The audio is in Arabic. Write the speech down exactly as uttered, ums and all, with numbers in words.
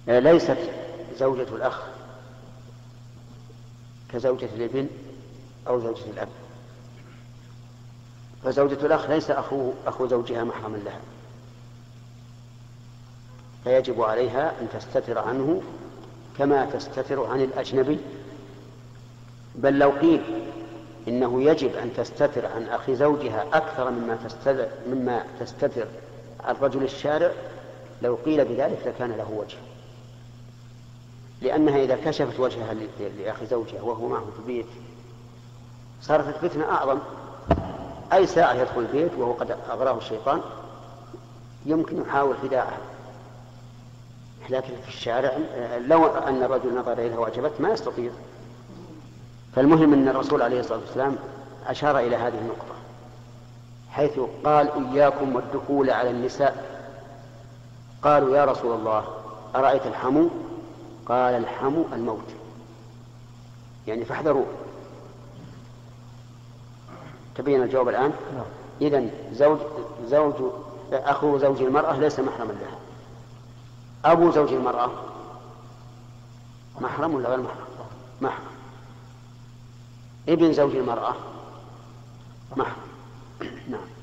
ليست زوجة الأخ كزوجة الابن أو زوجة الأب، فزوجة الأخ ليس أخو, أخو زوجها محرما لها، فيجب عليها أن تستتر عنه كما تستتر عن الأجنبي. بل لو قيل إنه يجب أن تستتر عن أخي زوجها أكثر مما تستتر, مما تستتر عن رجل الشارع، لو قيل بذلك لكان له وجه، لأنها إذا كشفت وجهها لأخي زوجها وهو معه في البيت صارت الفتنة أعظم. أي ساعة يدخل البيت وهو قد أغراه الشيطان يمكن يحاول خداعها، لكن في الشارع لو أن الرجل نظر إليها وعجبت ما يستطيع. فالمهم أن الرسول عليه الصلاة والسلام أشار إلى هذه النقطة حيث قال إياكم والدخول على النساء. قالوا يا رسول الله أرأيت الحمو؟ قال الحمو الموت، يعني فاحذروا. تبين الجواب الآن. إذن زوج, زوج أخو زوج المرأة ليس محرما لها. أبو زوج المرأة محرم ولا غير محرم؟ محرم. ابن زوج المرأة محرم. نعم.